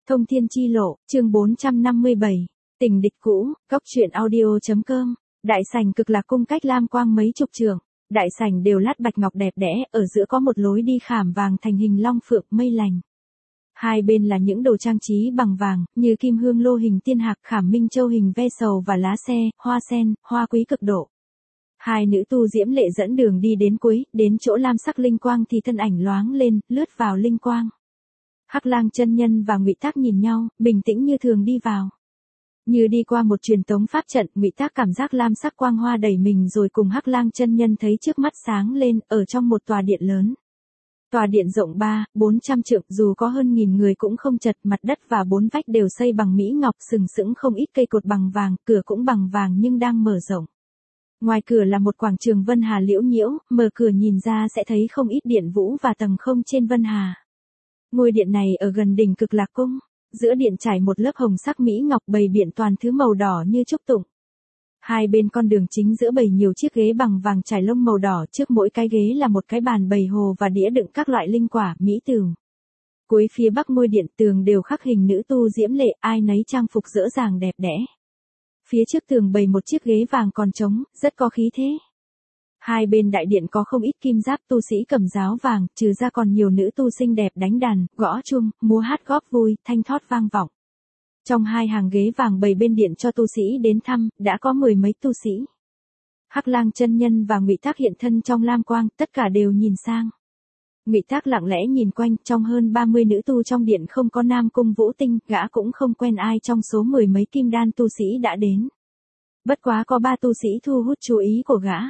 Thông thiên chi lộ, chương 457, tình địch cũ, góc truyện audio.com, đại sảnh Cực Lạc cung cách Lam Quang mấy chục trượng, đại sảnh đều lát bạch ngọc đẹp đẽ, ở giữa có một lối đi khảm vàng thành hình long phượng mây lành. Hai bên là những đồ trang trí bằng vàng, như kim hương lô hình tiên hạc, khảm minh châu hình ve sầu và lá xe, hoa sen, hoa quý cực độ. Hai nữ tu diễm lệ dẫn đường đi đến cuối, đến chỗ lam sắc linh quang thì thân ảnh loáng lên, lướt vào linh quang. Hắc Lang chân nhân và Ngụy Tác nhìn nhau, bình tĩnh như thường đi vào. Như đi qua một truyền tống pháp trận, Ngụy Tác cảm giác lam sắc quang hoa đẩy mình rồi cùng Hắc Lang chân nhân thấy trước mắt sáng lên, ở trong một tòa điện lớn. Tòa điện rộng 300-400 trượng, dù có hơn 1000 người cũng không chật, mặt đất và bốn vách đều xây bằng mỹ ngọc, sừng sững không ít cây cột bằng vàng, cửa cũng bằng vàng nhưng đang mở rộng. Ngoài cửa là một quảng trường vân hà liễu nhiễu, mở cửa nhìn ra sẽ thấy không ít điện vũ và tầng không trên vân hà. Ngôi điện này ở gần đỉnh Cực Lạc cung, giữa điện trải một lớp hồng sắc mỹ ngọc bày biện toàn thứ màu đỏ như trúc tụng. Hai bên con đường chính giữa bày nhiều chiếc ghế bằng vàng trải lông màu đỏ, trước mỗi cái ghế là một cái bàn bày hồ và đĩa đựng các loại linh quả, mỹ tửu. Cuối phía bắc ngôi điện tường đều khắc hình nữ tu diễm lệ, ai nấy trang phục dễ dàng đẹp đẽ. Phía trước tường bày một chiếc ghế vàng còn trống, rất có khí thế. Hai bên đại điện có không ít kim giáp tu sĩ cầm giáo vàng, trừ ra còn nhiều nữ tu xinh đẹp đánh đàn, gõ chuông, múa hát góp vui, thanh thoát vang vọng. Trong hai hàng ghế vàng bày bên điện cho tu sĩ đến thăm, đã có 10 mấy tu sĩ. Hắc Lang chân nhân và Ngụy Tác hiện thân trong lam quang, tất cả đều nhìn sang. Ngụy Tác lặng lẽ nhìn quanh, trong hơn 30 nữ tu trong điện không có Nam Cung Vũ Tinh, gã cũng không quen ai trong số 10 mấy kim đan tu sĩ đã đến. Bất quá có 3 tu sĩ thu hút chú ý của gã.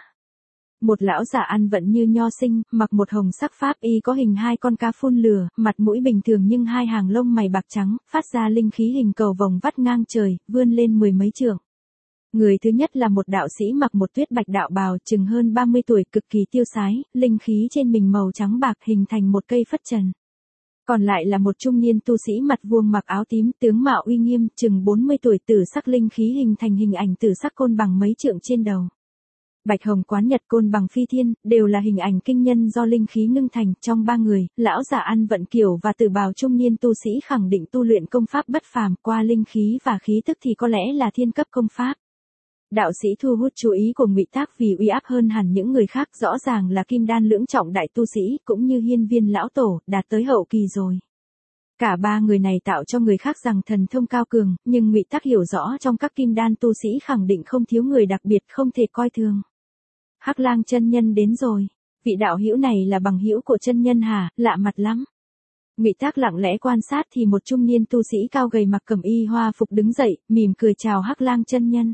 Một lão giả ăn vận như nho sinh, mặc một hồng sắc pháp y có hình hai con cá phun lửa, mặt mũi bình thường nhưng hai hàng lông mày bạc trắng, phát ra linh khí hình cầu vồng vắt ngang trời, vươn lên 10 mấy trượng. Người thứ nhất là một đạo sĩ mặc một tuyết bạch đạo bào, chừng hơn 30 tuổi, cực kỳ tiêu sái, linh khí trên mình màu trắng bạc hình thành một cây phất trần. Còn lại là một trung niên tu sĩ mặt vuông mặc áo tím, tướng mạo uy nghiêm, chừng 40 tuổi, tử sắc linh khí hình thành hình ảnh tử sắc côn bằng mấy trượng trên đầu. Bạch hồng quán nhật côn bằng phi thiên, đều là hình ảnh kinh nhân do linh khí ngưng thành. Trong 3 người, lão giả ăn vận kiểu và tử bào trung niên tu sĩ khẳng định tu luyện công pháp bất phàm, qua linh khí và khí tức thì có lẽ là thiên cấp công pháp. Đạo sĩ thu hút chú ý của Ngụy Tác vì uy áp hơn hẳn những người khác, rõ ràng là kim đan lưỡng trọng đại tu sĩ, cũng như hiên viên lão tổ, đạt tới hậu kỳ rồi. Cả 3 người này tạo cho người khác rằng thần thông cao cường, nhưng Ngụy Tác hiểu rõ trong các kim đan tu sĩ khẳng định không thiếu người đặc biệt, không thể coi thường. Hắc Lang chân nhân đến rồi. Vị đạo hữu này là bằng hữu của chân nhân hả? Lạ mặt lắm. Ngụy Tác lặng lẽ quan sát thì một trung niên tu sĩ cao gầy mặc cẩm y hoa phục đứng dậy, mỉm cười chào Hắc Lang chân nhân.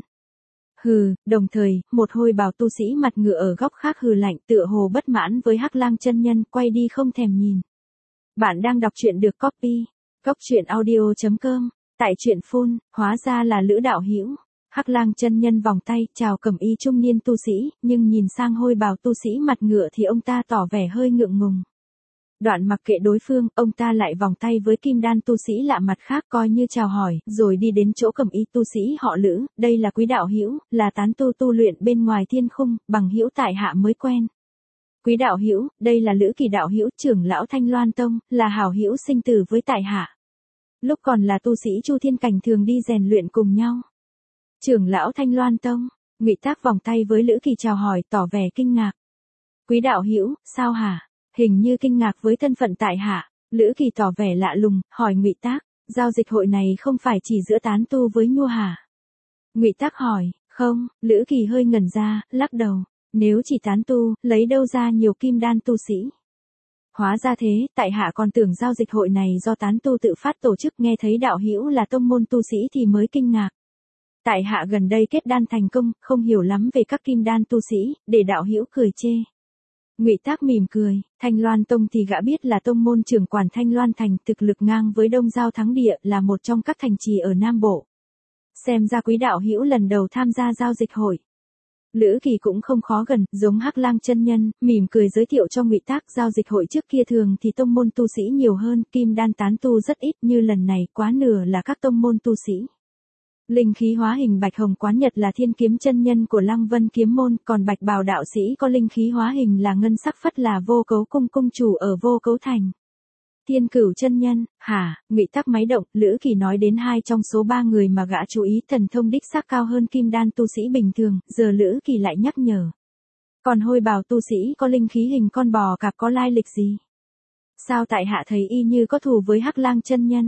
Hừ, đồng thời, một hôi bào tu sĩ mặt ngựa ở góc khác hừ lạnh, tựa hồ bất mãn với Hắc Lang chân nhân, quay đi không thèm nhìn. Bạn đang đọc truyện được copy. Góc truyện audio.com. Tại truyện phun, hóa ra là Lữ đạo hữu. Hắc Lang chân nhân vòng tay, chào cẩm y trung niên tu sĩ, nhưng nhìn sang hôi bào tu sĩ mặt ngựa thì ông ta tỏ vẻ hơi ngượng ngùng. Đoạn mặc kệ đối phương, ông ta lại vòng tay với kim đan tu sĩ lạ mặt khác coi như chào hỏi, rồi đi đến chỗ cẩm y tu sĩ họ Lữ, đây là Quý đạo hữu, là tán tu tu luyện bên ngoài thiên khung, bằng hữu tại hạ mới quen. Quý đạo hữu, đây là Lữ Kỳ đạo hữu, trưởng lão Thanh Loan Tông, là hảo hữu sinh tử với tại hạ. Lúc còn là tu sĩ Chu Thiên Cảnh thường đi rèn luyện cùng nhau. Trưởng lão Thanh Loan Tông, Ngụy Tác vòng tay với Lữ Kỳ chào hỏi, tỏ vẻ kinh ngạc. Quý đạo hữu, sao hả? Hình như kinh ngạc với thân phận tại hạ. Lữ Kỳ tỏ vẻ lạ lùng, hỏi Ngụy Tác, giao dịch hội này không phải chỉ giữa tán tu với nhu hả? Ngụy Tác hỏi, không. Lữ Kỳ hơi ngẩn ra, lắc đầu. Nếu chỉ tán tu, lấy đâu ra nhiều kim đan tu sĩ? Hóa ra thế, tại hạ còn tưởng giao dịch hội này do tán tu tự phát tổ chức, nghe thấy đạo hữu là tông môn tu sĩ thì mới kinh ngạc. Tại hạ gần đây kết đan thành công, không hiểu lắm về các kim đan tu sĩ, để đạo hữu cười chê. Ngụy Tác mỉm cười, Thanh Loan Tông thì gã biết là tông môn trưởng quản Thanh Loan Thành, thực lực ngang với Đông Giao Thắng Địa, là một trong các thành trì ở Nam Bộ. Xem ra Quý đạo hữu lần đầu tham gia giao dịch hội. Lữ Kỳ cũng không khó gần, giống Hắc Lang chân nhân, mỉm cười giới thiệu cho Ngụy Tác, giao dịch hội trước kia thường thì tông môn tu sĩ nhiều hơn, kim đan tán tu rất ít, như lần này quá nửa là các tông môn tu sĩ. Linh khí hóa hình bạch hồng quán nhật là thiên kiếm chân nhân của Lăng Vân kiếm môn, còn bạch bào đạo sĩ có linh khí hóa hình là ngân sắc phất là vô cấu cung cung chủ ở vô cấu thành. Thiên Cửu chân nhân, hả? Ngụy Tắc máy động, Lữ Kỳ nói đến hai trong số ba người mà gã chú ý thần thông đích xác cao hơn kim đan tu sĩ bình thường, giờ Lữ Kỳ lại nhắc nhở. Còn Hôi Bào tu sĩ có linh khí hình con bò cạp có lai lịch gì? Sao tại hạ thấy y như có thù với Hắc Lang chân nhân?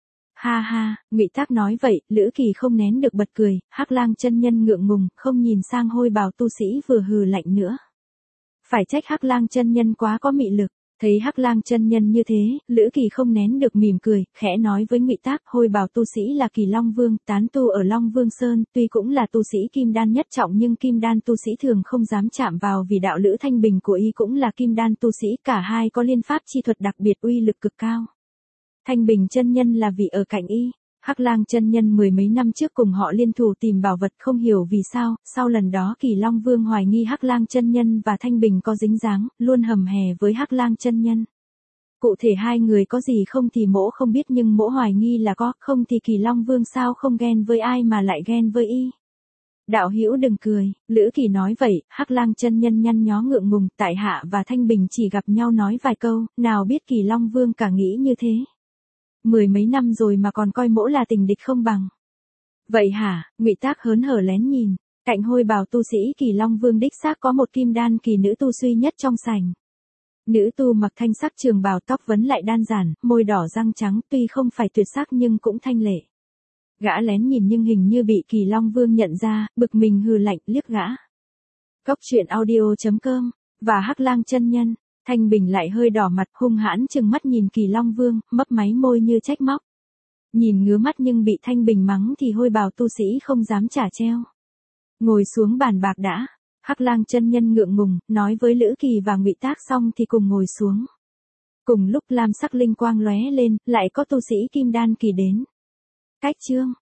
Ha ha, Ngụy Tắc nói vậy, Lữ Kỳ không nén được bật cười, Hắc Lang chân nhân ngượng ngùng, không nhìn sang Hôi Bào tu sĩ vừa hừ lạnh nữa. Phải trách Hắc Lang chân nhân quá có mị lực. Thấy Hắc Lang chân nhân như thế, Lữ Kỳ không nén được mỉm cười, khẽ nói với Ngụy Tắc, Hôi Bào tu sĩ là Kỳ Long Vương, tán tu ở Long Vương Sơn, tuy cũng là tu sĩ kim đan nhất trọng nhưng kim đan tu sĩ thường không dám chạm vào vì đạo Lữ Thanh Bình của y cũng là kim đan tu sĩ, cả hai có liên pháp chi thuật đặc biệt uy lực cực cao. Thanh Bình chân nhân là vì ở cạnh y. Hắc Lang chân nhân mười mấy năm trước cùng họ liên thủ tìm bảo vật, không hiểu vì sao, sau lần đó Kỳ Long Vương hoài nghi Hắc Lang chân nhân và Thanh Bình có dính dáng, luôn hầm hè với Hắc Lang chân nhân. Cụ thể hai người có gì không thì mỗ không biết nhưng mỗ hoài nghi là có, không thì Kỳ Long Vương sao không ghen với ai mà lại ghen với y. Đạo hữu đừng cười, Lữ Kỳ nói vậy, Hắc Lang chân nhân nhăn nhó ngượng ngùng, tại hạ và Thanh Bình chỉ gặp nhau nói vài câu, nào biết Kỳ Long Vương cả nghĩ như thế. Mười mấy năm rồi mà còn coi mỗ là tình địch không bằng. Vậy hả? Ngụy Tắc hớn hở lén nhìn, cạnh Hôi Bào tu sĩ Kỳ Long Vương đích xác có một kim đan kỳ nữ tu duy nhất trong sảnh. Nữ tu mặc thanh sắc trường bào, tóc vấn lại đan giản, môi đỏ răng trắng, tuy không phải tuyệt sắc nhưng cũng thanh lệ. Gã lén nhìn nhưng hình như bị Kỳ Long Vương nhận ra, bực mình hừ lạnh liếc gã. Góc truyện audio.com và Hắc Lang chân nhân. Thanh Bình lại hơi đỏ mặt, hung hãn trừng mắt nhìn Kỳ Long Vương, mấp máy môi như trách móc. Nhìn ngứa mắt nhưng bị Thanh Bình mắng thì Hôi Bào tu sĩ không dám trả treo. Ngồi xuống bàn bạc đã. Hắc Lang chân nhân ngượng ngùng, nói với Lữ Kỳ và Ngụy Tắc xong thì cùng ngồi xuống. Cùng lúc lam sắc linh quang lóe lên, lại có tu sĩ kim đan kỳ đến. Cách chương